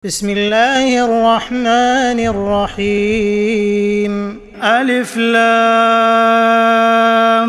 بسم الله الرحمن الرحيم ألف لام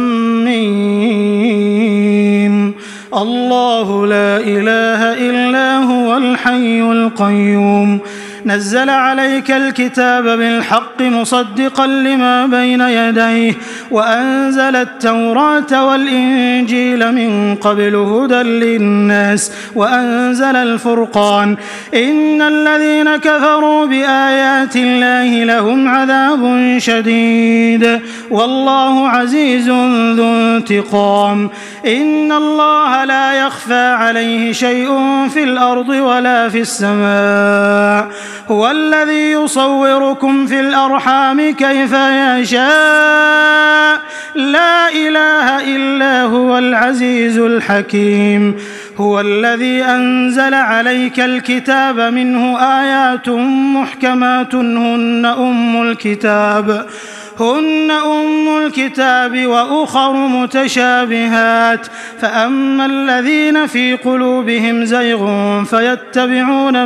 ميم الله لا إله إلا هو الحي القيوم نزل عليك الكتاب بالحق مصدقا لما بين يديه وأنزل التوراة والإنجيل من قبل هدى للناس وأنزل الفرقان إن الذين كفروا بآيات الله لهم عذاب شديد والله عزيز ذو انتقام إن الله لا يخفى عليه شيء في الأرض ولا في السماء هو الذي يصوركم في الأرحام كيف يشاء لا إله إلا هو العزيز الحكيم هو الذي أنزل عليك الكتاب منه آيات محكمات هن أم الكتاب وأخر متشابهات فأما الذين في قلوبهم زيغ فيتبعون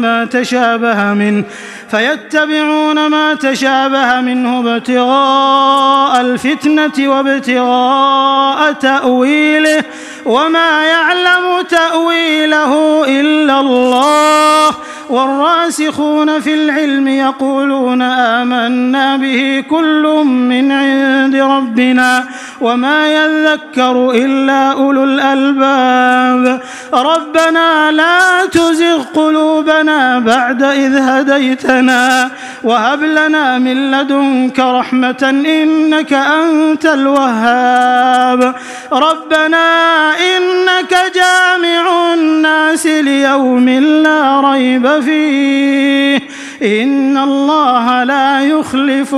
ما تشابه منه ابتغاء الفتنة وابتغاء تأويله وما يعلم تأويله إلا الله والراسخون في العلم يقولون آمنا به كل من عند ربنا وما يذكر إلا أولو الألباب ربنا لا تزغ قلوبنا بعد إذ هديتنا وهب لنا من لدنك رحمة إنك أنت الوهاب ربنا إنك جامع الناس ليوم لا ريب فيه إن الله لا يخلف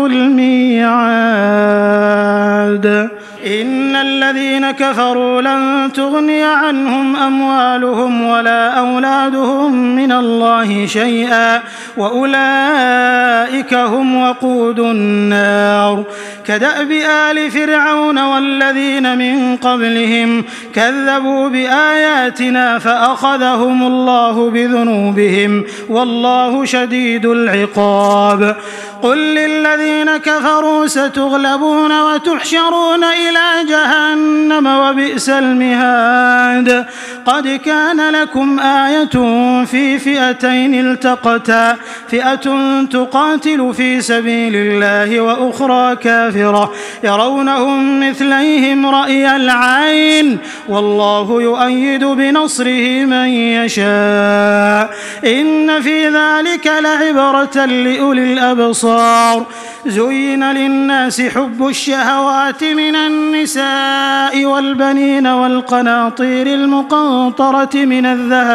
الميعاد إن الذين كفروا لن تغني عنهم أموالهم ولا أولادهم من الله شيئا وأولئك هم وقود النار كدأب آل فرعون والذين من قبلهم كذبوا بآياتنا فأخذهم الله بذنوبهم والله شديد العقاب قل للذين كفروا ستغلبون وتحشرون إلى جهنم وبئس المهاد قد كان لكم آية في فئتين التقتا فئة تقاتل في سبيل الله وأخرى كافرة يرونهم مثليهم رأي العين والله يؤيد بنصره من يشاء إن في ذلك لعبرة لأولي الأبصار زين للناس حب الشهوات من النساء والبنين والقناطير المقنطرة من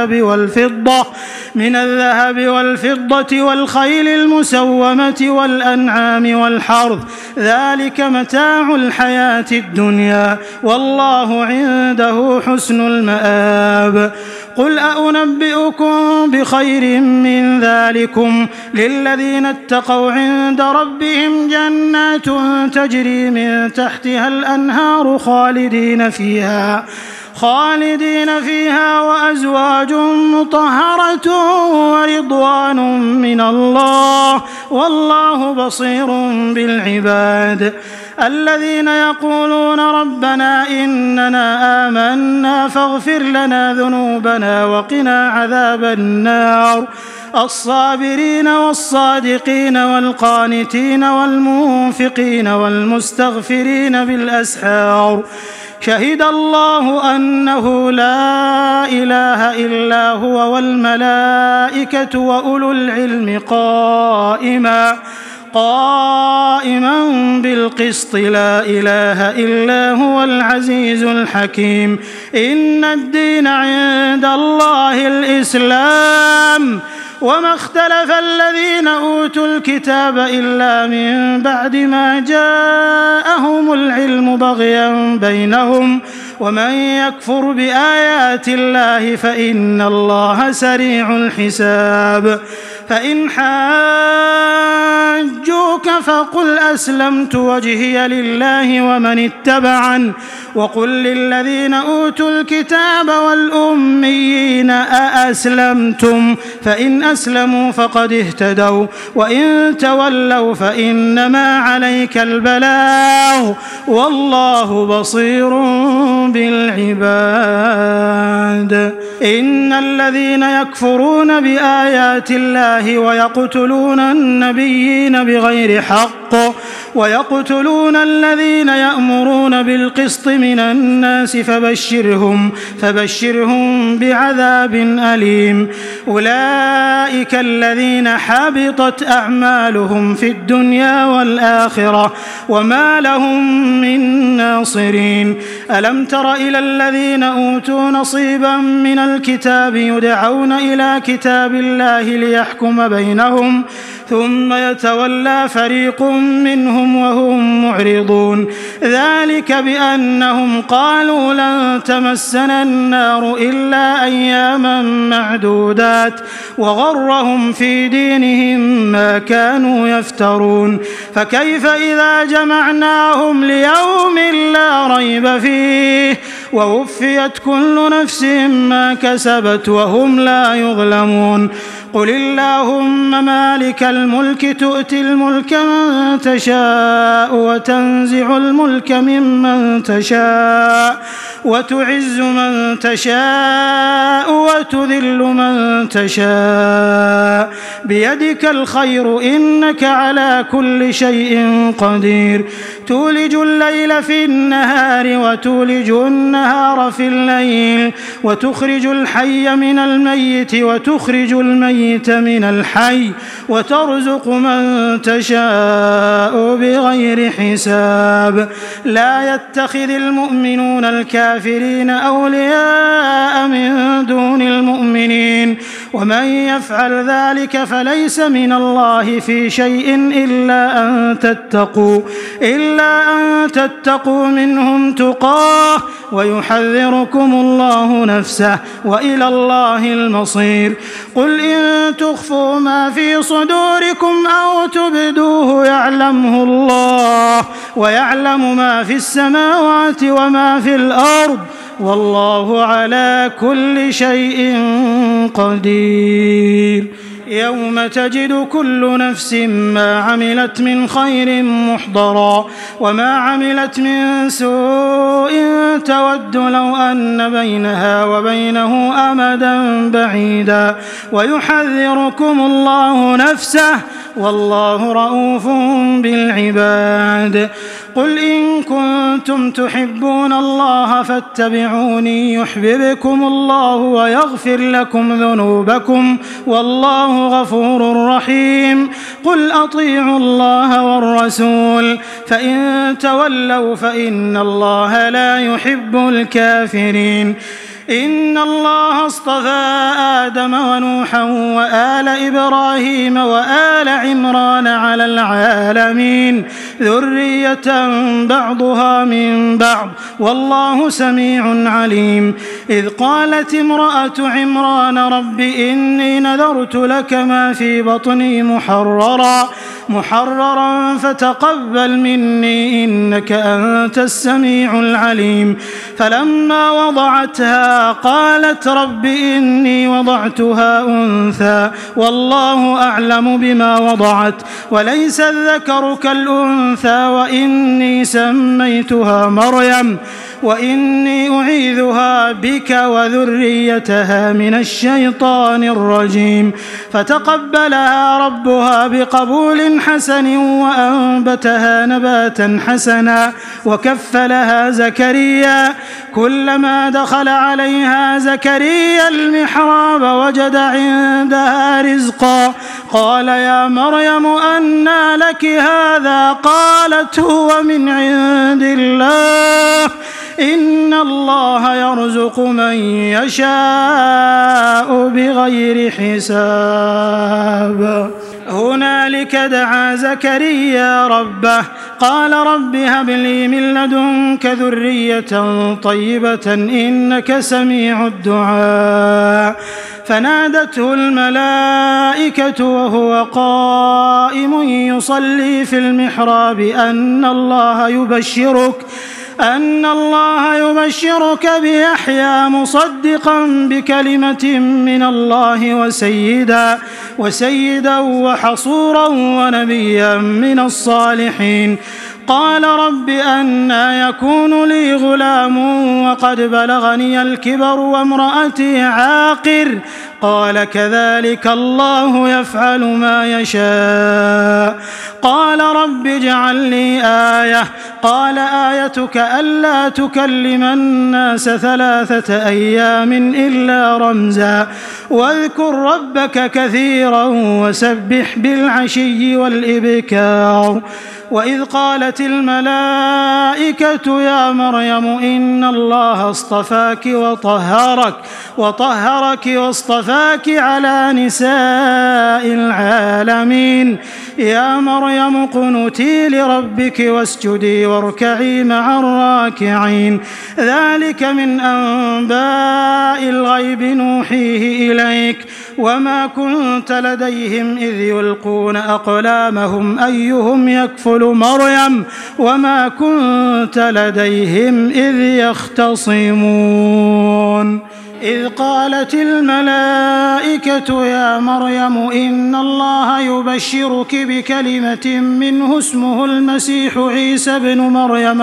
الذهب والفضة والخيل المسومة والأنعام والحرث ذلك متاع الحياة الدنيا والله عنده حسن المآب قل أنبئكم بخير من ذلكم للذين اتقوا عند ربهم جنات تجري من تحتها الأنهار خالدين فيها وأزواج مطهرة ورضوان من الله والله بصير بالعباد الذين يقولون ربنا إننا آمنا فاغفر لنا ذنوبنا وقنا عذاب النار الصابرين والصادقين والقانتين والمنفقين والمستغفرين بالأسحار شهد الله أنه لا إله إلا هو والملائكة وأولو العلم قائما بالقسط لا إله إلا هو العزيز الحكيم إن الدين عند الله الإسلام وما اختلف الذين أوتوا الكتاب إلا من بعد ما جاءهم العلم بغيا بينهم ومن يكفر بآيات الله فإن الله سريع الحساب فإن حاجوك فقل أسلمت وجهي لله ومن اتبعن وقل للذين أوتوا الكتاب والأميين أأسلمتم فإن أسلموا فقد اهتدوا وإن تولوا فإنما عليك البلاغ والله بصير بالعباد. إن الذين يكفرون بآيات الله ويقتلون النبيين بغير حق ويقتلون الذين يأمرون بالقسط من الناس فبشرهم بعذاب أليم. أولئك الذين حبطت أعمالهم في الدنيا والآخرة وما لهم من ناصرين. ألم تر إلى الذين أوتوا نصيبا من الكتاب يدعون إلى كتاب الله ليحكم بينهم ثم يتولى فريق منهم وهم معرضون. ذلك بأنهم قالوا لن تمسنا النار إلا أياما معدودات وغرهم في دينهم ما كانوا يفترون. فكيف إذا جمعناهم ليوم لا ريب فيه ووفيت كل نفس ما كسبت وهم لا يظلمون. قل اللهم مالك الملك تؤتي الملك من تشاء وتنزع الملك ممن تشاء وتعز من تشاء وتذل من تشاء بيدك الخير إنك على كل شيء قدير. تولج الليل في النهار وتولج النهار في الليل وتخرج الحي من الميت وتخرج الميت من الحي وترزق من تشاء بغير حساب. لا يتخذ المؤمنون الكافرين أولياء من دون المؤمنين ومن يفعل ذلك فليس من الله في شيء إلا أن تتقوا منهم تقاه ويحذركم الله نفسه وإلى الله المصير. قل إن تخفوا ما في صدوركم أو تبدوه يعلمه الله ويعلم ما في السماوات وما في الأرض والله على كل شيء قدير. يوم تجد كل نفس ما عملت من خير محضرا وما عملت من سوء تود لو أن بينها وبينه أمدا بعيدا ويحذركم الله نفسه والله رؤوف بالعباد. قل إن كنتم تحبون الله فاتبعوني يحببكم الله ويغفر لكم ذنوبكم والله غفور رحيم. قل أطيعوا الله والرسول فإن تولوا فإن الله لا يحب الكافرين. إن الله اصطفى آدم ونوحا وآل إبراهيم وآل عمران على العالمين ذرية بعضها من بعض والله سميع عليم. إذ قالت امرأة عمران رب إني نذرت لك ما في بطني محررا فتقبل مني إنك أنت السميع العليم. فلما وضعتها قالت رب إني وضعتها أنثى والله أعلم بما وضعت وليس الذكر كالأنثى وإني سميتها مريم وإني أعيذها بك وذريتها من الشيطان الرجيم. فتقبلها ربها بقبول حسن وأنبتها نباتا حسنا وكفلها زكريا. كلما دخل عليها زكريا المحراب وجد عندها رزقا قال يا مريم أنى لك هذا قالت هو من عند الله إن الله يرزق من يشاء بغير حساب. هنالك دعا زكريا ربه قال رب هب لي من لدنك ذرية طيبة إنك سميع الدعاء. فنادته الملائكة وهو قائم يصلي في المحراب أن الله يبشرك بيحيى مصدقا بكلمة من الله وسيدا وحصورا ونبيا من الصالحين. قال رب أنى يكون لي غلام وقد بلغني الكبر وامرأتي عاقر قال كذلك الله يفعل ما يشاء. قال رب اجعل لي آية قال آيتك ألا تكلم الناس 3 أيام إلا رمزا واذكر ربك كثيرا وسبح بالعشي والإبكار. وإذ قالت الملائكة يا مريم إن الله اصطفاك وطهرك واصطفاك على نساء العالمين يا مريم اقنتي لربك واسجدي واركعي مع الراكعين. ذلك من أنباء الغيب نوحيه إليك وما كنت لديهم إذ يلقون أقلامهم أيهم يكفل مريم وما كنت لديهم إذ يختصمون. إذ قالت الملائكة يا مريم إن الله يبشرك بكلمة منه اسمه المسيح عيسى بن مريم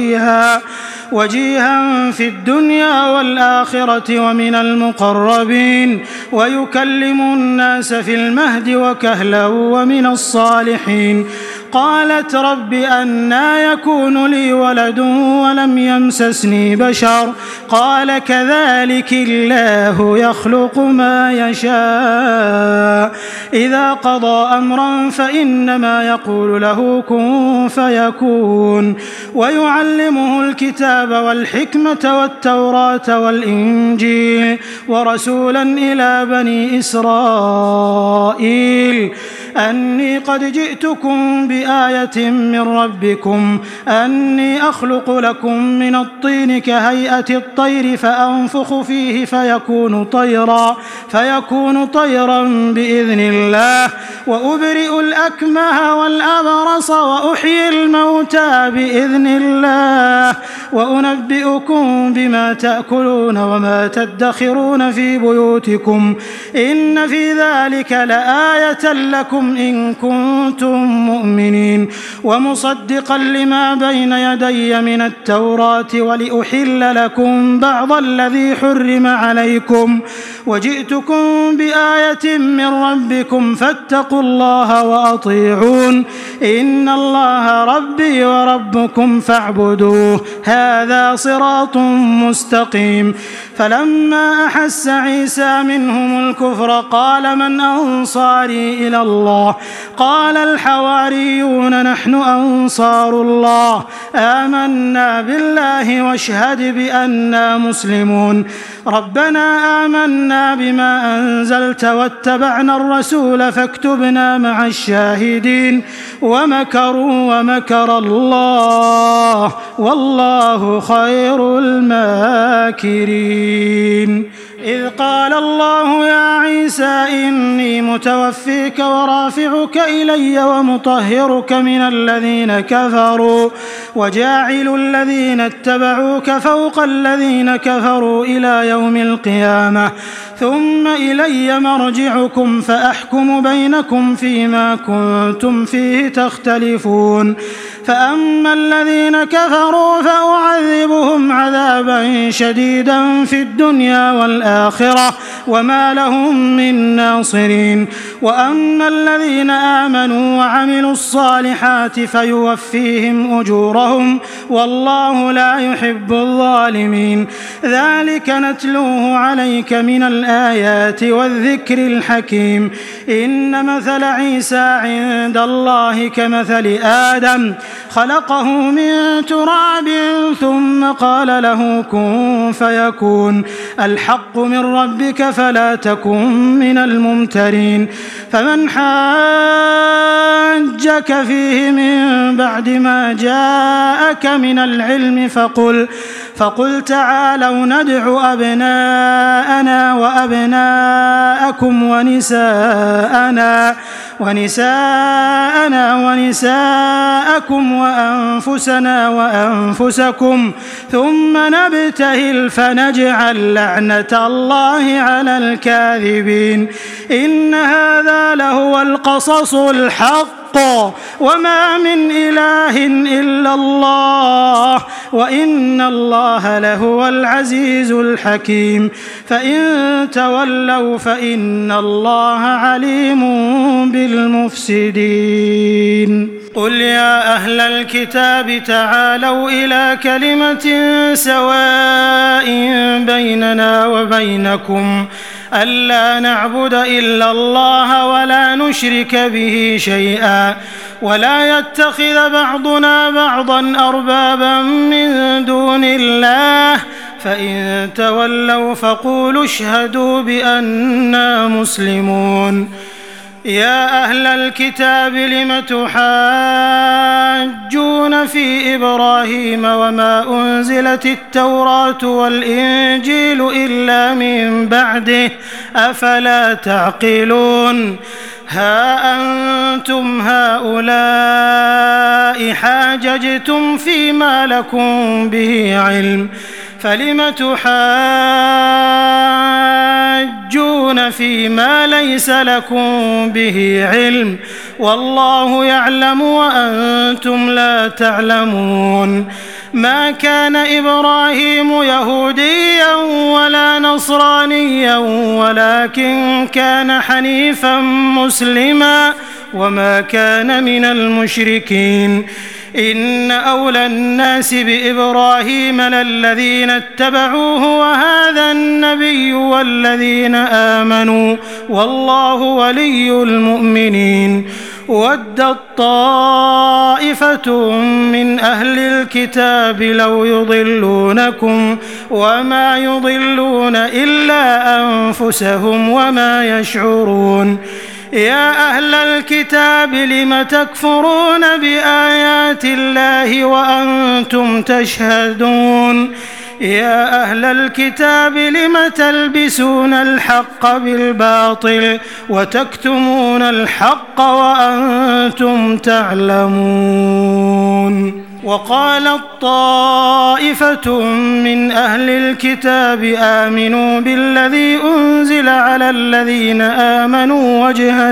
وجيها في الدنيا والآخرة ومن المقربين ويكلم الناس في المهد وكهلا ومن الصالحين. قالت رب أنى يكون لي ولد ولم يمسسني بشر قال كذلك الله يخلق ما يشاء إذا قضى أمرا فإنما يقول له كن فيكون. ويعلمه الكتاب والحكمة والتوراة والإنجيل ورسولا إلى بني إسرائيل أني قد جئتكم بآية من ربكم أني أخلق لكم من الطين كهيئة الطير فأنفخ فيه فيكون طيرا بإذن الله وأبرئ الأكمه والأبرص وأحيي الموتى بإذن الله وأنبئكم بما تأكلون وما تدخرون في بيوتكم إن في ذلك لآية لكم إن كنتم مؤمنين. ومصدقا لما بين يدي من التوراة ولأحل لكم بعض الذي حرم عليكم وجئتكم بآية من ربكم فاتقوا الله وأطيعون إن الله ربي وربكم فاعبدوه هذا صراط مستقيم. فلما أحس عيسى منهم الكفر قال من أنصاري إلى الله قال الحواريون نحن أنصار الله آمنا بالله واشهد بأننا مسلمون. ربنا آمنا بما أنزلت واتبعنا الرسول فاكتبنا مع الشاهدين ومكروا ومكر الله والله خير الماكرين. إذ قال الله يا عيسى إني متوفيك ورافعك إلي ومطهرك من الذين كفروا وجاعل الذين اتبعوك فوق الذين كفروا إلى يوم القيامة ثم إلي مرجعكم فأحكم بينكم فيما كنتم فيه تختلفون. فأما الذين كفروا فأعذبهم عذابا شديدا في الدنيا والآخرة وما لهم من ناصرين. وأما الذين آمنوا وعملوا الصالحات فيوفيهم أجورهم والله لا يحب الظالمين. ذلك نتلوه عليك من الآيات والذكر الحكيم. إن مثل عيسى عند الله كمثل آدم خلقه من تراب ثم قال له كن فيكون. الحق من ربك فلا تكن من الممترين. فمن حاجك فيه من بعد ما جاءك من العلم فقل تعالوا ندع أبناءنا وأبناءكم ونساءنا ونساءكم وأنفسنا وأنفسكم ثم نبتهل فنجعل لعنة الله على الكاذبين إن هذا لهو القصص الحق وما من إله إلا الله وإن الله لهو العزيز الحكيم فإن تولوا فإن الله عليم بالمفسدين قل يا أهل الكتاب تعالوا إلى كلمة سواء بيننا وبينكم ألا نعبد إلا الله ولا نشرك به شيئا ولا يتخذ بعضنا بعضا أربابا من دون الله فإن تولوا فقولوا اشهدوا بأننا مسلمون يا أهل الكتاب لم تحاجون في إبراهيم وما أنزلت التوراة والإنجيل إلا من بعده أفلا تعقلون ها أنتم هؤلاء حاججتم فيما لكم به علم فلم تحاجون فيما ليس لكم به علم والله يعلم وأنتم لا تعلمون ما كان إبراهيم يهوديا ولا نصرانيا ولكن كان حنيفا مسلما وما كان من المشركين إن أولى الناس بإبراهيم للذين اتبعوه وهذا النبي والذين آمنوا والله ولي المؤمنين ودت طائفة من أهل الكتاب لو يضلونكم وما يضلون إلا أنفسهم وما يشعرون يا أهل الكتاب لم تكفرون بآيات الله وأنتم تشهدون يا أهل الكتاب لم تلبسون الحق بالباطل وتكتمون الحق وأنتم تعلمون وقالت طائفة من أهل الكتاب آمنوا بالذي أنزل على الذين آمنوا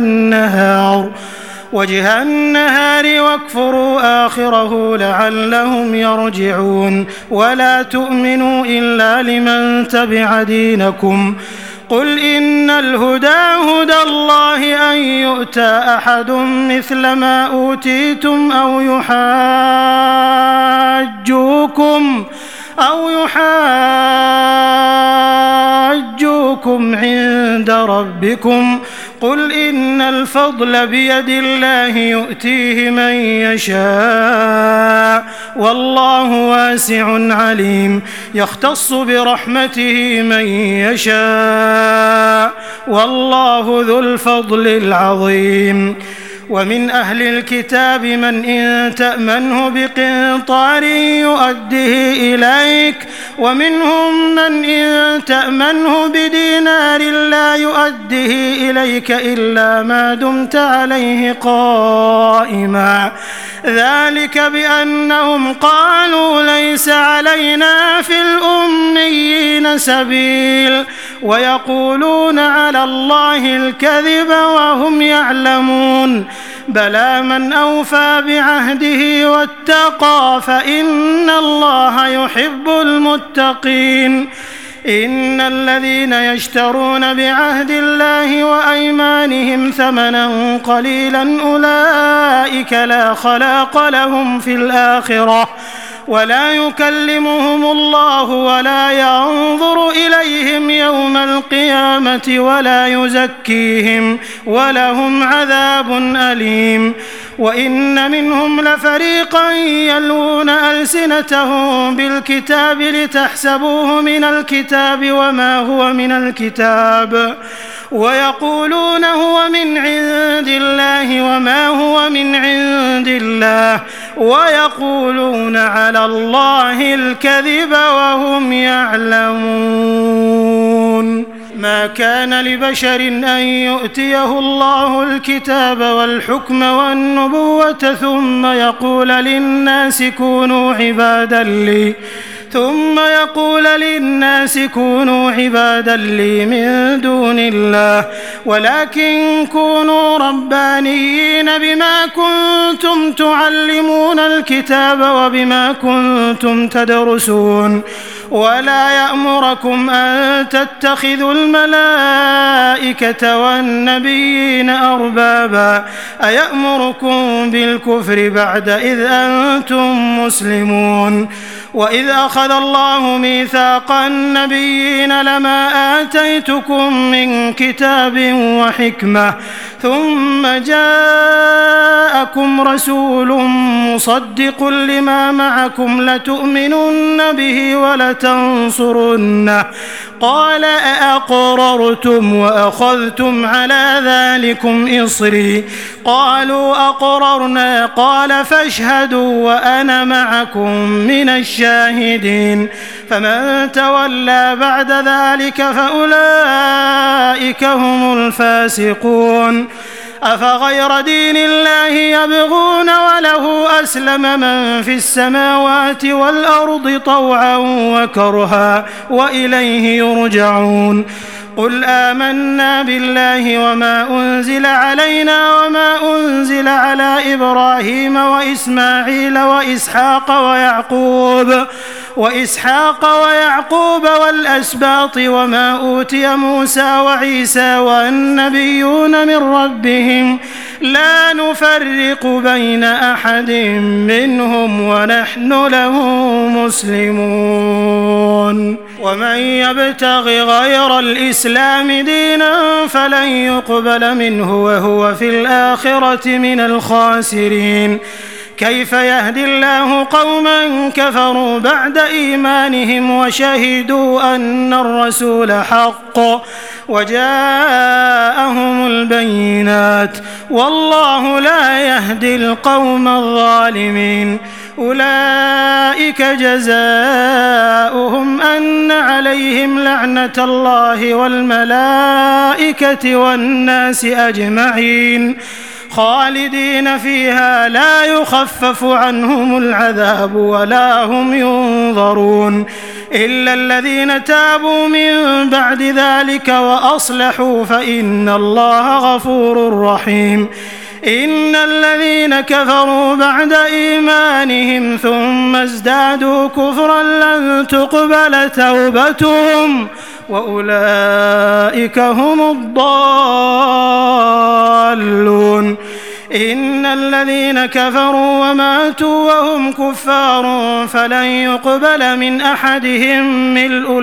وجه النهار واكفروا آخره لعلهم يرجعون ولا تؤمنوا إلا لمن تبع دينكم قل إن الهدى هدى الله أن يؤتى أحد مثل ما أوتيتم أو يحاجوكم عند ربكم قل إن الفضل بيد الله يؤتيه من يشاء والله واسع عليم يختص برحمته من يشاء والله ذو الفضل العظيم ومن أهل الكتاب من إن تأمنه بقنطار يؤده إليك ومنهم من إن تأمنه بدينار لا يؤده إليك إلا ما دمت عليه قائما ذلك بأنهم قالوا ليس علينا في الأميين سبيل ويقولون على الله الكذب وهم يعلمون بلى من أوفى بعهده واتقى فإن الله يحب المتقين إن الذين يشترون بعهد الله وأيمانهم ثمنا قليلا أولئك لا خلاق لهم في الآخرة ولا يكلمهم الله ولا ينظر إليهم يوم القيامة ولا يزكيهم ولهم عذاب أليم وإن منهم لفريقا يلوون ألسنتهم بالكتاب لتحسبوه من الكتاب وما هو من الكتاب ويقولون هو من عند الله وما هو من عند الله ويقولون على الله الكذب وهم يعلمون. ما كان لبشر أن يؤتيه الله الكتاب والحكم والنبوة ثم يقول للناس كونوا عبادا لي من دون الله ولكن كونوا ربانيين بما كنتم تعلمون الكتاب وبما كنتم تدرسون ولا يأمركم أن تتخذوا الملائكة والنبيين أربابا أيأمركم بالكفر بعد إذ أنتم مسلمون. وإذ أخذ الله ميثاق النبيين لما آتيتكم من كتاب وحكمة ثم جاءكم رسول مصدق لما معكم لتؤمنن به ولتنصرنه قال أأقررتم وأخذتم على ذلكم إصري قالوا أقررنا قال فاشهدوا وأنا معكم من الشاهدين. فمن تولى بعد ذلك فأولئك هم الفاسقون. أفغير دين الله يبغون وله أسلم من في السماوات والأرض طوعا وكرها وإليه يرجعون. قل آمنا بالله وما أنزل علينا وما أنزل على إبراهيم وإسماعيل وإسحاق ويعقوب والأسباط وما أوتي موسى وعيسى والنبيون من ربهم لا نفرق بين أحد منهم ونحن له مسلمون. ومن يبتغ غير الإسلام دينا فلن يقبل منه وهو في الآخرة من الخاسرين. كيف يهدي الله قوما كفروا بعد إيمانهم وشهدوا أن الرسول حق وجاءهم البينات والله لا يهدي القوم الظالمين. أولئك جزاؤهم أن عليهم لعنة الله والملائكة والناس أجمعين خالدين فيها لا يخفف عنهم العذاب ولا هم ينظرون إلا الذين تابوا من بعد ذلك وأصلحوا فإن الله غفور رحيم. إن الذين كفروا بعد إيمانهم ثم ازدادوا كفرا لن تقبل توبتهم وأولئك هم الضالون. إن الذين كفروا وماتوا وهم كفار فلن يقبل من أحدهم ملء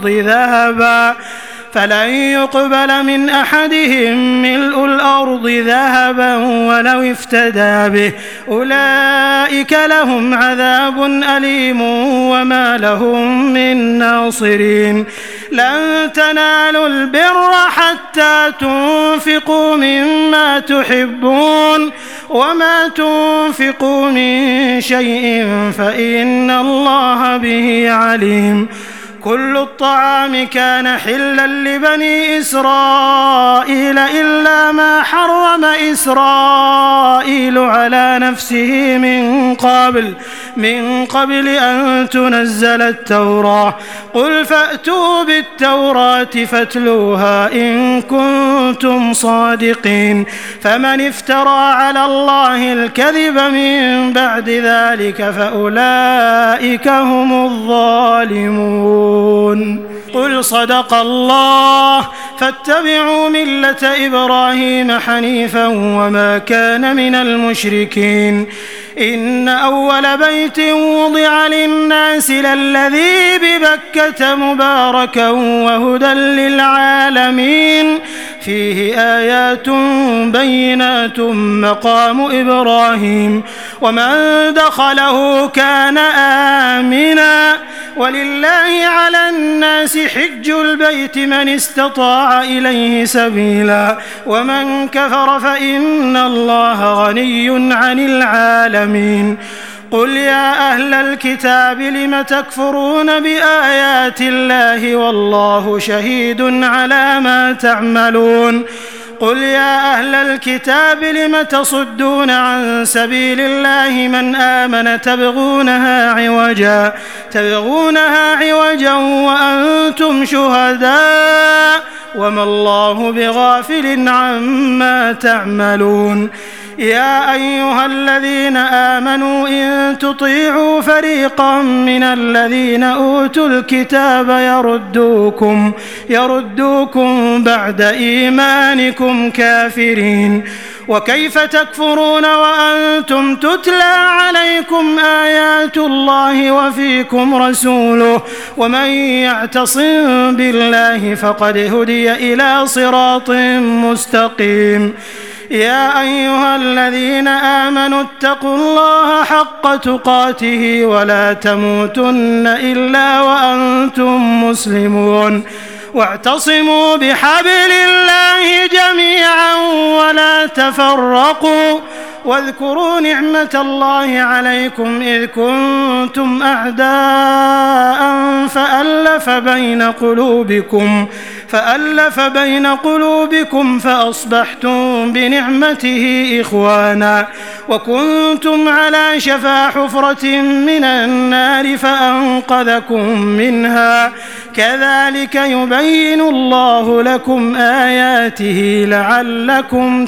الأرض ذهبا ولو افتدى به أولئك لهم عذاب أليم وما لهم من ناصرين. لن تنالوا البر حتى تنفقوا مما تحبون وما تنفقوا من شيء فإن الله به عليم. كل الطعام كان حلا لبني إسرائيل إلا ما حرم إسرائيل على نفسه من قبل أن تنزل التوراة قل فأتوا بالتوراة فاتلوها إن كنتم صادقين. فمن افترى على الله الكذب من بعد ذلك فأولئك هم الظالمون. قل صدق الله فاتبعوا ملة إبراهيم حنيفا وما كان من المشركين. إن أول بيت وضع للناس للذي ببكة مباركا وهدى للعالمين فيه آيات بينات مقام إبراهيم ومن دخله كان آمنا ولله على الناس حج البيت من استطاع إليه سبيلا ومن كفر فإن الله غني عن العالمين قل يا أهل الكتاب لم تكفرون بآيات الله والله شهيد على ما تعملون قل يا أهل الكتاب لم تصدون عن سبيل الله من آمن تبغونها عوجا وأنتم شهداء وما الله بغافل عما تعملون يا أيها الذين آمنوا إن تطيعوا فريقا من الذين أوتوا الكتاب يردوكم بعد إيمانكم كافرين وكيف تكفرون وأنتم تتلى عليكم آيات الله وفيكم رسوله ومن يعتصم بالله فقد هدي إلى صراط مستقيم يا أيها الذين آمنوا اتقوا الله حق تقاته ولا تموتن إلا وأنتم مسلمون واعتصموا بحبل الله جميعا ولا تفرقوا واذكروا نعمة الله عليكم إذ كنتم أعداء فألف بين قلوبكم فأصبحتم بنعمته إخوانا وكنتم على شفا حفرة من النار فأنقذكم منها كذلك يبين الله لكم آياته لعلكم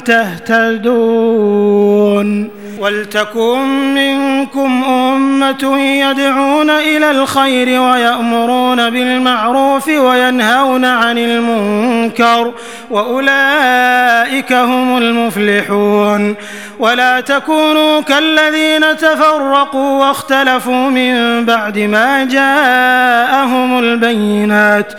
تهتدون ولتكن منكم أمة يدعون إلى الخير ويأمرون بالمعروف وينهون عن المنكر وأولئك هم المفلحون ولا تكونوا كالذين تفرقوا واختلفوا من بعد ما جاءهم البينات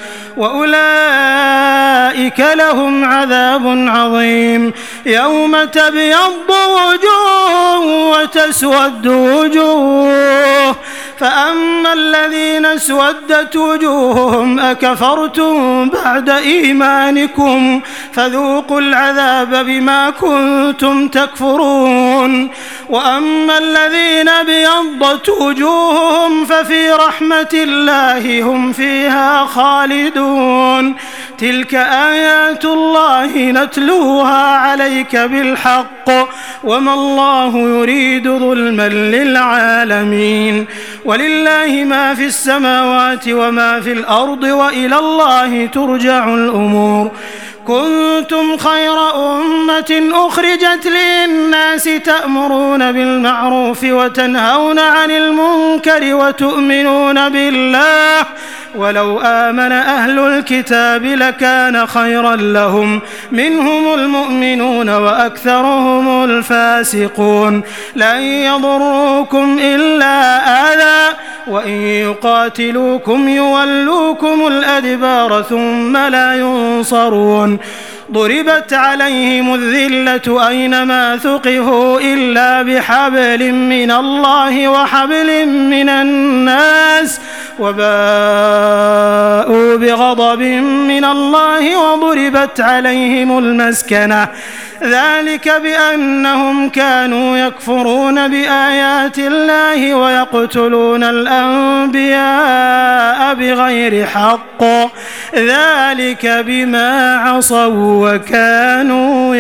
وأولئك لهم عذاب عظيم يوم تبيض وجوه وتسود وجوه فأما الذين اسودت وجوههم أكفرتم بعد إيمانكم فذوقوا العذاب بما كنتم تكفرون وأما الذين ابيضت وجوههم ففي رحمة الله هم فيها خالدون تلك آيات الله نتلوها عليك بالحق وما الله يريد ظلما للعالمين ولله ما في السماوات وما في الأرض وإلى الله ترجع الأمور كنتم خير أمة أخرجت للناس تأمرون بالمعروف وتنهون عن المنكر وتؤمنون بالله ولو آمن أهل الكتاب لكان خيرا لهم منهم المؤمنون وأكثرهم الفاسقون لن يضروكم إلا أذى وإن يقاتلوكم يولوكم الأدبار ثم لا ينصرون ضربت عليهم الذلة أينما ثقفوا إلا بحبل من الله وحبل من الناس وباءوا بغضب من الله وضربت عليهم المسكنة ذلك بأنهم كانوا يكفرون بآيات الله ويقتلون الأنبياء بغير حق ذلك بما عصوا وكانوا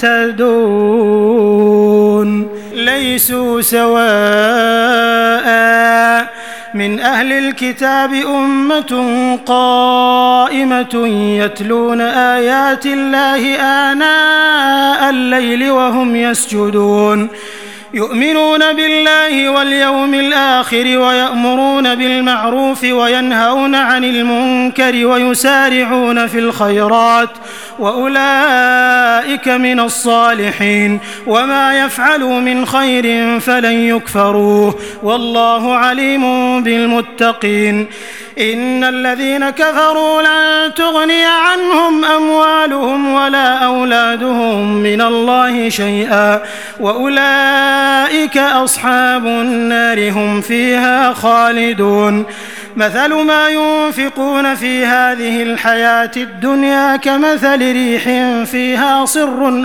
يعتدون ليسوا سواء من أهل الكتاب أمة قائمة يتلون آيات الله آناء الليل وهم يسجدون يؤمنون بالله واليوم الآخر ويأمرون بالمعروف وينهون عن المنكر ويسارعون في الخيرات وأولئك من الصالحين وما يفعلوا من خير فلن يكفروه والله عليم بالمتقين إن الذين كفروا لن تغني عنهم أموالهم ولا أولادهم من الله شيئا وأولئك أصحاب النار هم فيها خالدون مثل ما ينفقون في هذه الحياة الدنيا كمثل ريح فيها صر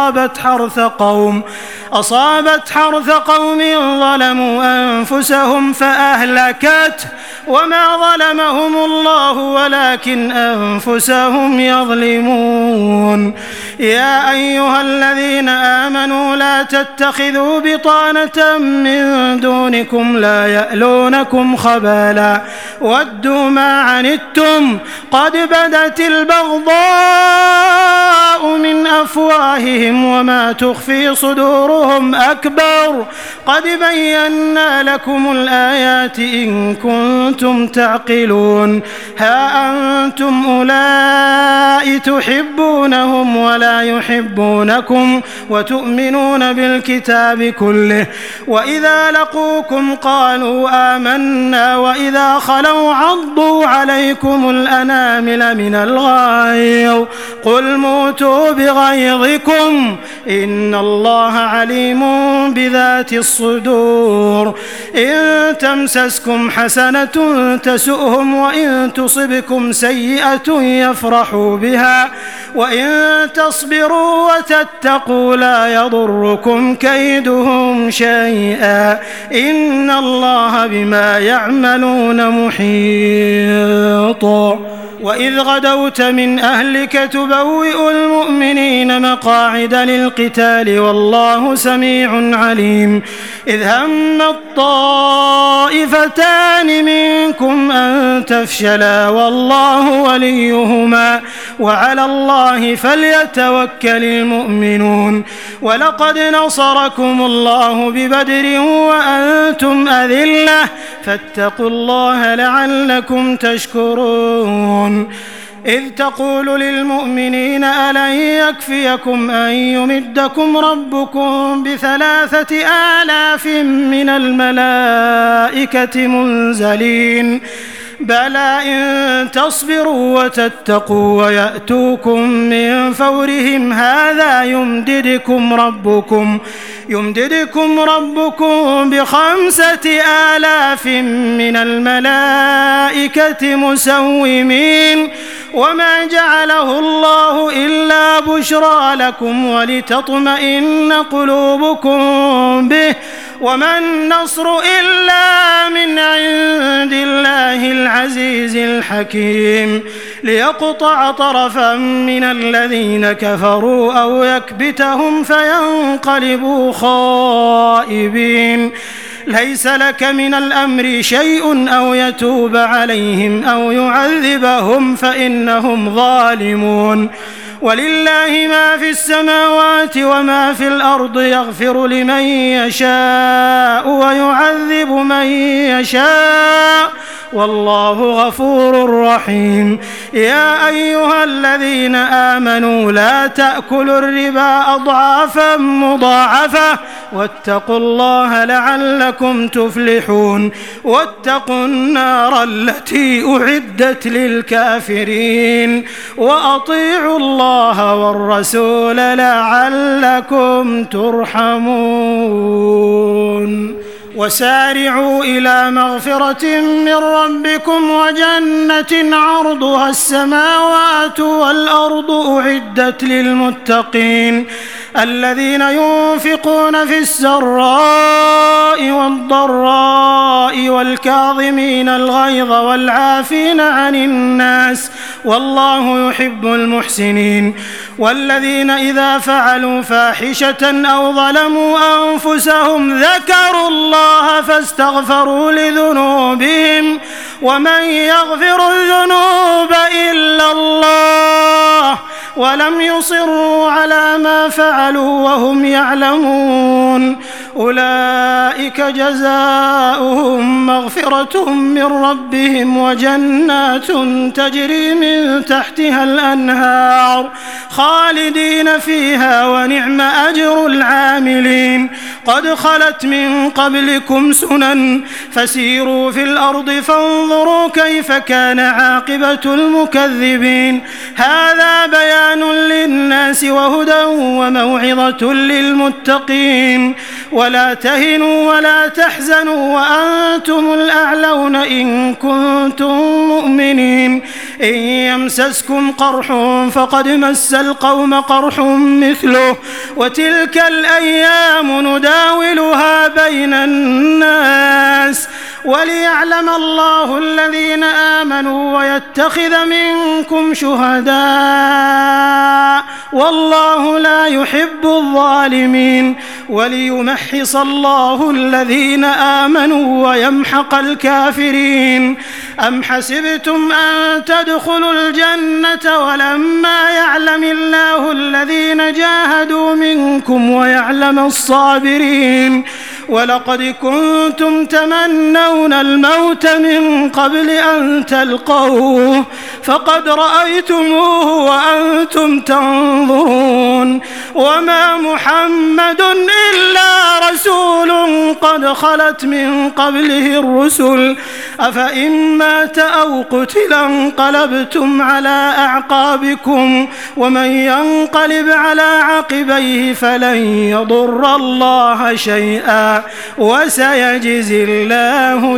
أصابت حرث قوم ظلموا أنفسهم فأهلكته وما ظلمهم الله ولكن أنفسهم يظلمون يا أيها الذين آمنوا لا تتخذوا بطانة من دونكم لا يألونكم خبالا ودوا ما عنتم قد بدت البغضاء من أفواههم وما تخفي صدورهم أكبر قد بينا لكم الآيات إن كنتم تعقلون ها أنتم أولئك تحبونهم ولا يحبونكم وتؤمنون بالكتاب كله وإذا لقوكم قالوا آمنا وإذا خلوا عضوا عليكم الأنامل من الغيظ قل موتوا بغيظكم إن الله عليم بذات الصدور إن تمسسكم حسنة تسؤهم وإن تصبكم سيئة يفرحوا بها وإن تصبروا وتتقوا لا يضركم كيدهم شيئا إن الله بما يعملون محيط وإذ غدوت من أهلك تبوئ المؤمنين مقاعد للقتال والله سميع عليم إذ هم الطائفتان منكم أن تفشلا والله وليهما وعلى الله فليتوكل المؤمنون ولقد نصركم الله ببدر وأنتم أذلة فاتقوا الله لعلكم تشكرون إذ تقول للمؤمنين ألن يكفيكم أن يمدكم ربكم ب3,000 من الملائكة منزلين بلى إن تصبروا وتتقوا ويأتوكم من فورهم هذا يمددكم ربكم ب5,000 من الملائكة مسومين وما جعله الله إلا بشرى لكم ولتطمئن قلوبكم به وما النصر إلا من عند الله العزيز الحكيم ليقطع طرفا من الذين كفروا أو يكبتهم فينقلبوا خائبين ليس لك من الأمر شيء أو يتوب عليهم أو يعذبهم فإنهم ظالمون ولله ما في السماوات وما في الأرض يغفر لمن يشاء ويعذب من يشاء والله غفور رحيم يا أيها الذين آمنوا لا تأكلوا الربا أضعافا مضاعفة واتقوا الله لعلكم تفلحون واتقوا النار التي أعدت للكافرين وأطيعوا الله والرسول لعلكم ترحمون وسارعوا إلى مغفرة من ربكم وجنة عرضها السماوات والأرض أعدت للمتقين الذين ينفقون في السراء والضراء والكاظمين الغيظ والعافين عن الناس والله يحب المحسنين والذين إذا فعلوا فاحشة أو ظلموا أنفسهم ذكروا الله فاستغفروا لذنوبهم ومن يغفر الذنوب إلا الله ولم يصروا على ما فعلوا وهم يعلمون أولئك جزاؤهم مغفرة من ربهم وجنات تجري من تحتها الأنهار خالدين فيها ونعم أجر العاملين قد خلت من قبلكم سنن فسيروا في الأرض فانظروا كيف كان عاقبة المكذبين هذا بيان للناس وهدى وموعظة للمتقين ولا تهنوا ولا تحزنوا وأنتم الأعلون إن كنتم مؤمنين إن يمسسكم قرح فقد مس القوم قرح مثله وتلك الأيام نداولها بين الناس وليعلم الله الذين آمنوا ويتخذ منكم شهداء والله لا يحب الظالمين وليمحص الله الذين آمنوا ويمحق الكافرين أم حسبتم أن تدخلوا الجنة ولما يعلم الله الذين جاهدوا منكم ويعلم الصابرين ولقد كنتم تمنون الموت من قبل أن تلقوه فقد رأيتموه وأنتم تنظرون وما محمد إلا رسول قد خلت من قبله الرسل أفإن مات أو قتل انقلبتم على أعقابكم ومن ينقلب على عقبيه فلن يضر الله شيئا وسيجزي الله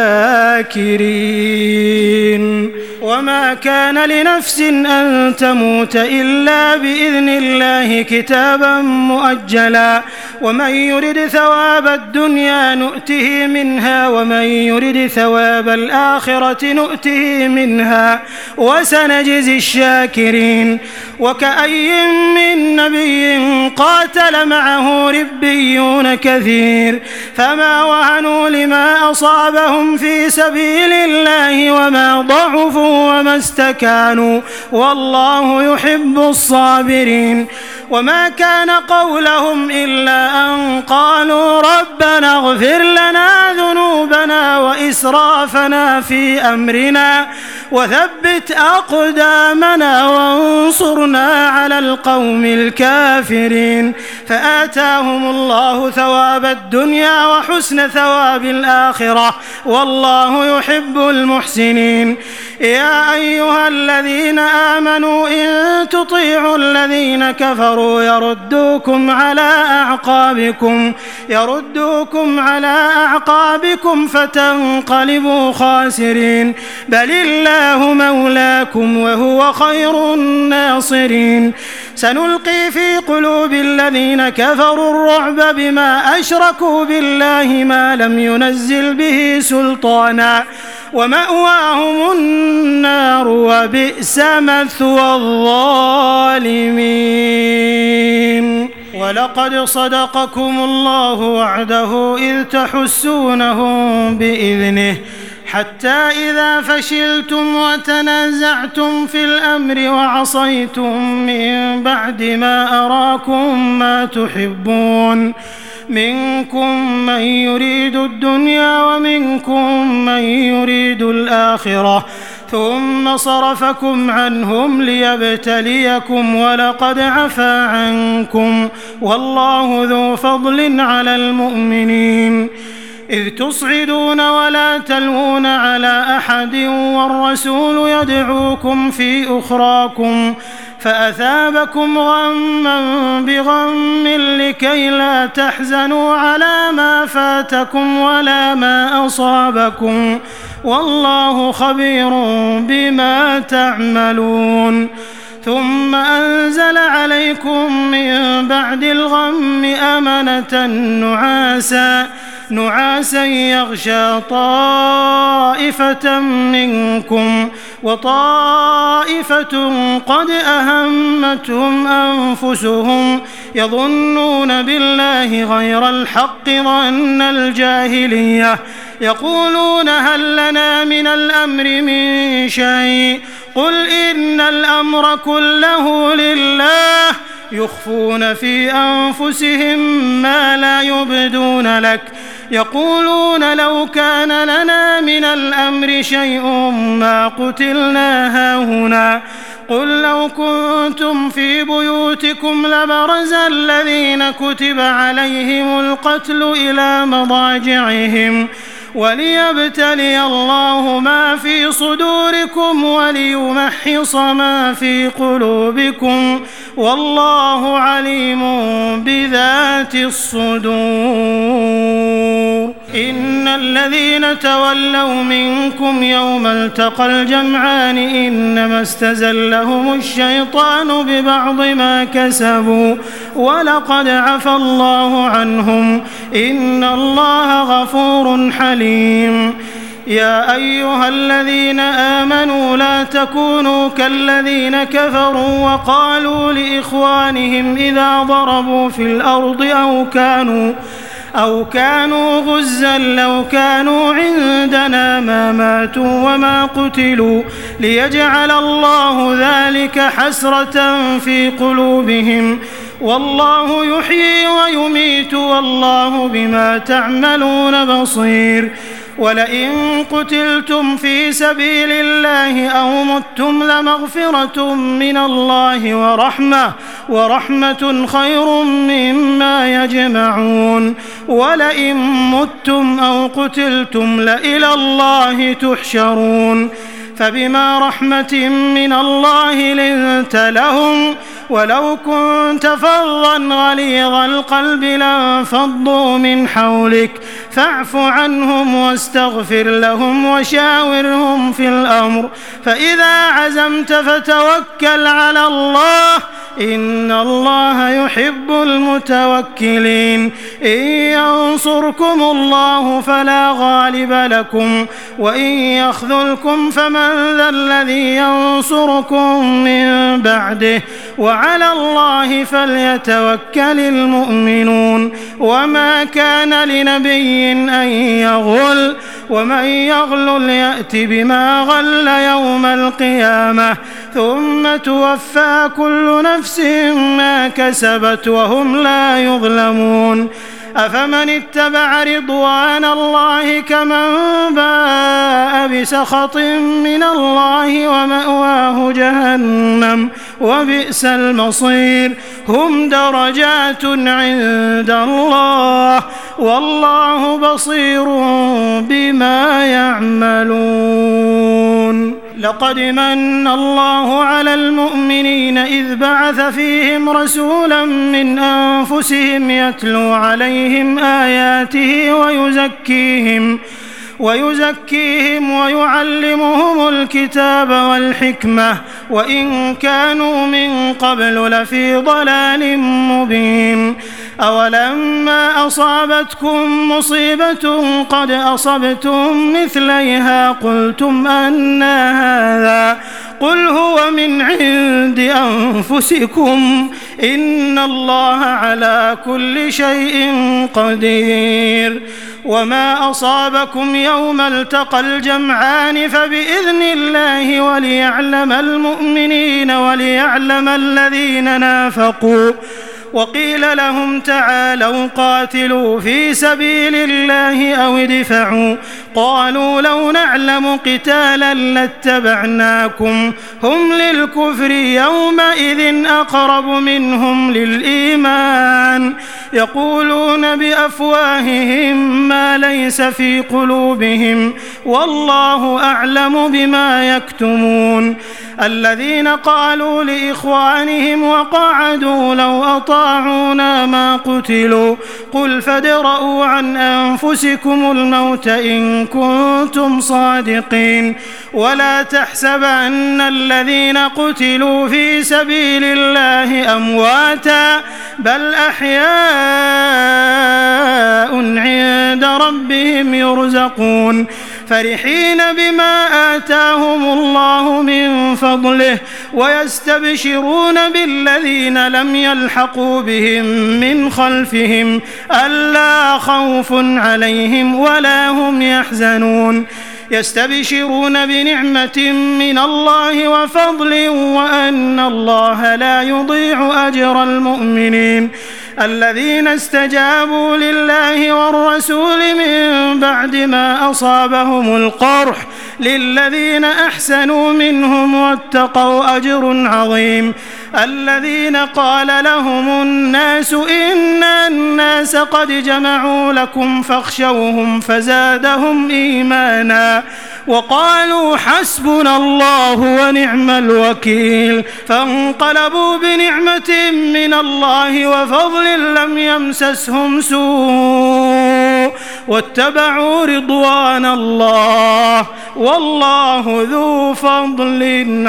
الشاكرين وما كان لنفس أن تموت إلا بإذن الله كتابا مؤجلا ومن يرد ثواب الدنيا نؤته منها ومن يرد ثواب الآخرة نؤته منها وسنجزي الشاكرين وكأي من نبي قاتل معه ربيون كثير فما وهنوا لما أصابهم في سبيل الله وما ضعفوا وما استكانوا والله يحب الصابرين وما كان قولهم إلا أن قالوا ربنا اغفر لنا ذنوبنا وإسرافنا في أمرنا وثبت أقدامنا وانصرنا على القوم الكافرين فآتاهم الله ثواب الدنيا وحسن ثواب الآخرة والله يحب المحسنين يا أيها الذين آمنوا إن تطيعوا الذين كفروا يردوكم على أعقابكم فتنقلبوا خاسرين بل الله مولاكم وهو خير الناصرين سنلقي في قلوب الذين كفروا الرعب بما أشركوا بالله ما لم ينزل به سلطانا ومأواهم النار وبئس مثوى الظالمين ولقد صدقكم الله وعده إذ تحسونهم بإذنه حتى إذا فشلتم وتنازعتم في الأمر وعصيتم من بعد ما أراكم ما تحبون منكم من يريد الدنيا ومنكم من يريد الآخرة ثم صرفكم عنهم ليبتليكم ولقد عفا عنكم والله ذو فضل على المؤمنين إذ تصعدون ولا تلوون على أحد والرسول يدعوكم في أخراكم فأثابكم غما بغم لكي لا تحزنوا على ما فاتكم ولا ما أصابكم والله خبير بما تعملون ثم أنزل عليكم من بعد الغم أمنة نعاسا يغشى طائفة منكم وطائفة قد أهمتهم أنفسهم يظنون بالله غير الحق ظن الجاهلية يقولون هل لنا من الأمر من شيء قل إن الأمر كله لله يخفون في أنفسهم ما لا يبدون لك يقولون لو كان لنا من الأمر شيء ما قتلنا هاهنا قل لو كنتم في بيوتكم لبرز الذين كتب عليهم القتل إلى مضاجعهم وليبتلي الله ما في صدوركم وليمحص ما في قلوبكم والله عليم بذات الصدور. إن الذين تولوا منكم يوم التقى الجمعان إنما استزلهم الشيطان ببعض ما كسبوا ولقد عفى الله عنهم إن الله غفور حليم. يا أيها الذين آمنوا لا تكونوا كالذين كفروا وقالوا لإخوانهم إذا ضربوا في الأرض أو كانوا غزا لو كانوا عندنا ما ماتوا وما قتلوا ليجعل الله ذلك حسرة في قلوبهم والله يحيي ويميت والله بما تعملون بصير. ولئن قتلتم في سبيل الله أو متم لمغفرة من الله ورحمة خير مما يجمعون. ولئن متم أو قتلتم لإلى الله تحشرون. فبما رحمة من الله لنت لهم ولو كنت فظا غليظ القلب لانفضوا من حولك فاعف عنهم واستغفر لهم وشاورهم في الأمر فإذا عزمت فتوكل على الله إن الله يحب المتوكلين. إن ينصركم الله فلا غالب لكم وإن يخذلكم فمن ذا الذي ينصركم من بعده وعلى الله فليتوكل المؤمنون. وما كان لنبي أن يغل ومن يغل يأت بما غل يوم القيامة ثم توفى كل نفس ما كسبت وهم لا يظلمون. أفمن اتبع رضوان الله كمن باء بسخط من الله ومأواه جهنم وبئس المصير. هم درجات عند الله والله بصير بما يعملون. لقد من الله على المؤمنين إذ بعث فيهم رسولا من أنفسهم يتلو عليهم آياته ويزكيهم ويعلمهم الكتاب والحكمة وإن كانوا من قبل لفي ضلال مبين. أولما أصابتكم مصيبة قد أصبتم مثليها قلتم أنى هذا قل هو من عند أنفسكم إن الله على كل شيء قدير. وما أصابكم يوم التقى الجمعان فبإذن الله وليعلم المؤمنين وليعلم الذين نافقوا. وقيل لهم تعالوا قاتلوا في سبيل الله أو ادفعوا قالوا لو نعلم قتالا لاتبعناكم هم للكفر يومئذ أقرب منهم للإيمان يقولون بأفواههم ما ليس في قلوبهم والله أعلم بما يكتمون. الذين قالوا لإخوانهم وقعدوا لو أطاعونا ما قتلوا قل فادرءوا عن أنفسكم الموت إن كنتم صادقين ولا تحسبن الذين قتلوا في سبيل الله أمواتا بل أحياء عند ربهم يرزقون فرحين بما آتاهم الله من فضله ويستبشرون بالذين لم يلحقوا بهم من خلفهم ألا خوف عليهم ولا هم يحزنون. يستبشرون بنعمة من الله وفضل وأن الله لا يضيع أجر المؤمنين الذين استجابوا لله والرسول من بعد ما أصابهم القرح للذين أحسنوا منهم واتقوا أجر عظيم الذين قال لهم الناس إن الناس قد جمعوا لكم فاخشوهم فزادهم إيمانا وقالوا حسبنا الله ونعم الوكيل فانقلبوا بنعمة من الله وفضل لم يمسسهم سوء واتبعوا رضوان الله والله ذو فضل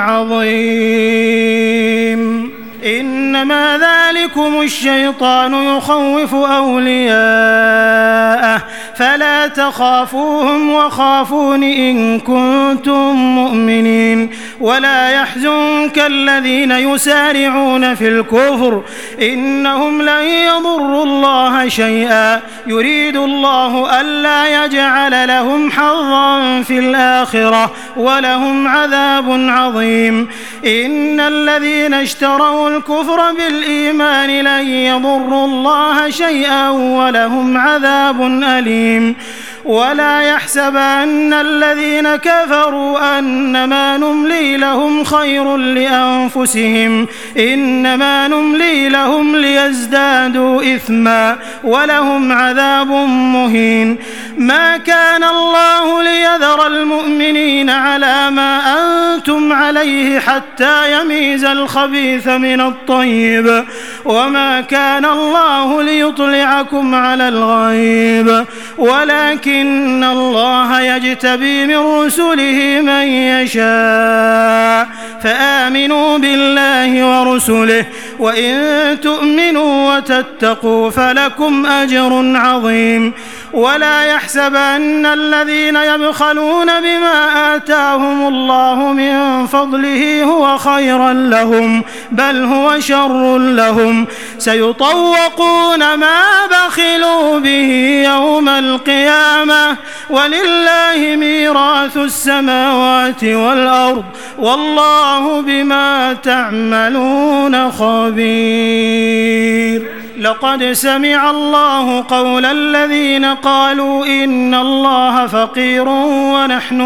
عظيم إنما ذلكم الشيطان يخوف أولياءه فلا تخافوهم وخافون إن كنتم مؤمنين ولا يحزنك الذين يسارعون في الكفر إنهم لن يضروا الله شيئا يريد الله ألا يجعل لهم حظا في الآخرة ولهم عذاب عظيم إن الذين اشتروا الكفر بالإيمان لن يضروا الله شيئا ولهم عذاب أليم ولا يحسبن الذين كفروا أنما نملي لهم خير لأنفسهم إنما نملي لهم ليزدادوا إثما ولهم عذاب مهين ما كان الله ليذر المؤمنين على ما أنتم عليه حتى يميز الخبيث من الطيب وما كان الله ليطلعكم على الغيب ولكن الله يجتبي من رسله من يشاء فآمنوا بالله ورسله وإن تؤمنوا وتتقوا فلكم أجر عظيم ولا يحسبن الذين يبخلون بما آتاهم الله من فضله هو خيرا لهم بل هو شر لهم سيطوقون ما بخلوا به يوم القيامة ولله ميراث السماوات والأرض والله بما تعملون خبير لقد سمع الله قول الذين قالوا إن الله فقير ونحن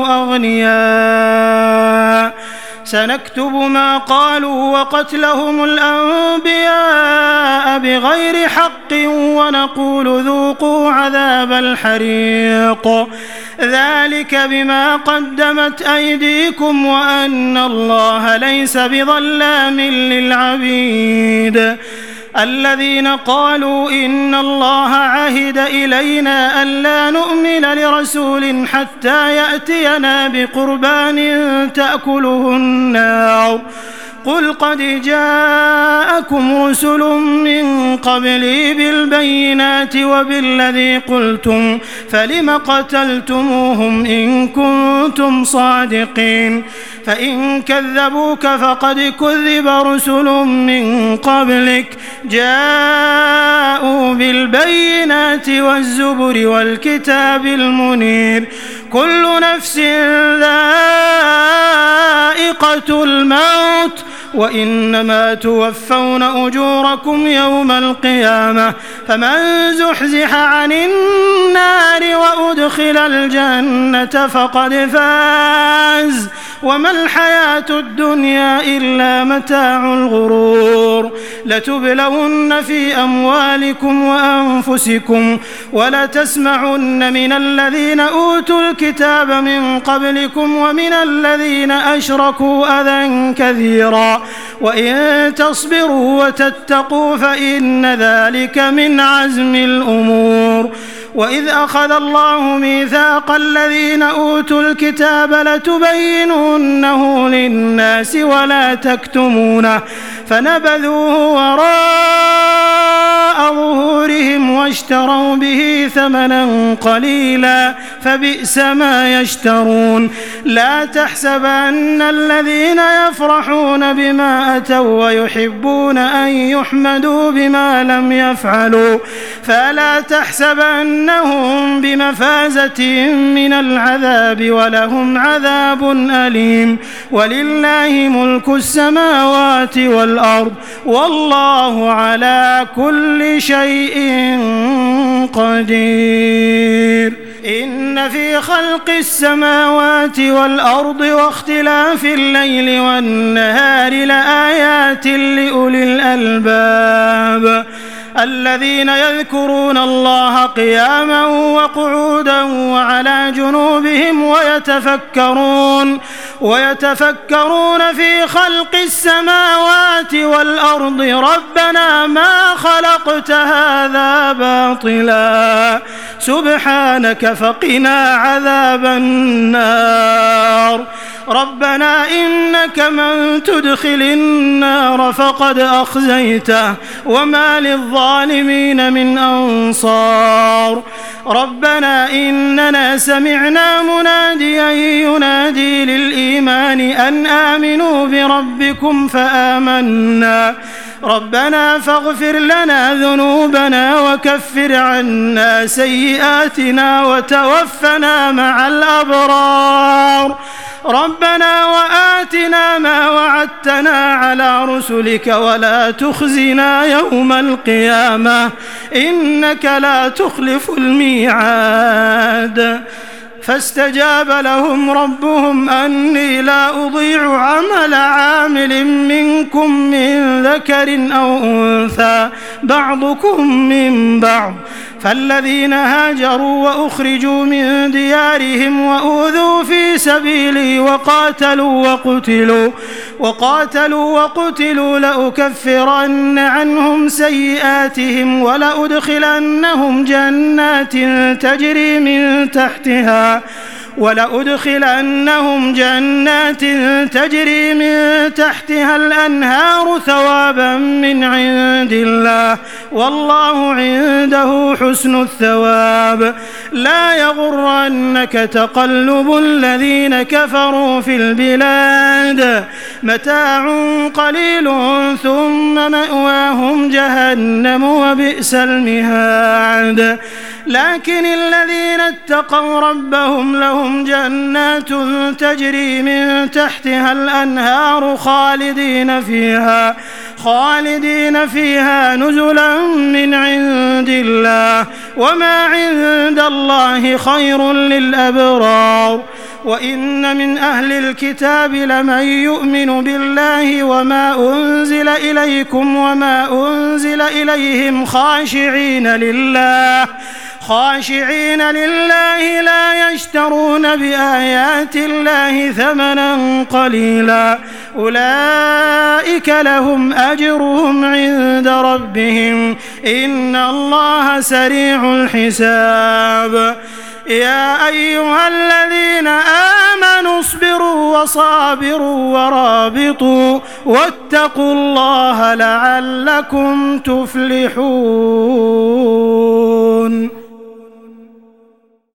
أغنياء سنكتب ما قالوا وقتلهم الأنبياء بغير حق ونقول ذوقوا عذاب الحريق ذلك بما قدمت أيديكم وأن الله ليس بظلام للعبيد الذين قالوا إن الله عهد إلينا ألا نؤمن لرسول حتى يأتينا بقربان تأكله النار قل قد جاءكم رسل من قبلي بالبينات وبالذي قلتم فلم قتلتموهم إن كنتم صادقين فإن كذبوك فقد كذب رسل من قبلك جاءوا بالبينات والزبر والكتاب المنير كل نفس ذائقة الموت وإنما توفون أجوركم يوم القيامة فمن زحزح عن النار وأدخل الجنة فقد فاز وما الحياة الدنيا إلا متاع الغرور لتبلون في أموالكم وأنفسكم ولتسمعن من الذين أوتوا الكتاب من قبلكم ومن الذين أشركوا أذى كثيرا وإن تصبروا وتتقوا فإن ذلك من عزم الأمور وإذ أخذ الله ميثاق الذين أوتوا الكتاب لتبيننه للناس ولا تكتمونه فنبذوه وراء ظهورهم واشتروا به ثمنا قليلا فبئس ما يشترون. لا تحسبن الذين يفرحون بما أتوا ويحبون أن يحمدوا بما لم يفعلوا فلا تحسبنهم بمفازة من العذاب ولهم عذاب أليم. ولله ملك السماوات والأرض والله على كل شيء قدير. إن في خلق السماوات والأرض واختلاف الليل والنهار لآيات لأولي الألباب الذين يذكرون الله قياما وقعودا وعلى جنوبهم ويتفكرون في خلق السماوات والأرض ربنا ما خلقت هذا باطلا سبحانك فقنا عذاب النار. ربنا إنك من تدخل النار فقد أخزيته وما للظالمين من أنصار. ربنا إننا سمعنا مناديا ينادي للإيمان أن آمنوا بربكم فآمنا ربنا فاغفر لنا ذنوبنا وكفر عنا سيئاتنا وتوفنا مع الأبرار. ربنا وآتنا ما وعدتنا على رسلك ولا تخزنا يوم القيامة إنك لا تخلف الميعاد. فاستجاب لهم ربهم أني لا أضيع عمل عامل منكم من ذكر أو أنثى بعضكم من بعض فالذين هاجروا وأخرجوا من ديارهم وأوذوا في سبيلي وقاتلوا وقتلوا لأكفرن عنهم سيئاتهم ولأدخلنهم جنات تجري من تحتها الأنهار ثوابا من عند الله والله عنده حسن الثواب. لا يغرنك تقلب الذين كفروا في البلاد متاع قليل ثم مأواهم جهنم وبئس المهاد. لكن الذين اتقوا ربهم لهم جنات تجري من تحتها الأنهار خالدين فيها نزلا من عند الله وما عند الله خير للأبرار. وإن من أهل الكتاب لمن يؤمن بالله وما أنزل إليكم وما أنزل إليهم خاشعين لله لا يشترون بآيات الله ثمنا قليلا أولئك لهم أجرهم عند ربهم إن الله سريع الحساب. يا أيها الذين آمنوا اصبروا وصابروا ورابطوا واتقوا الله لعلكم تفلحون.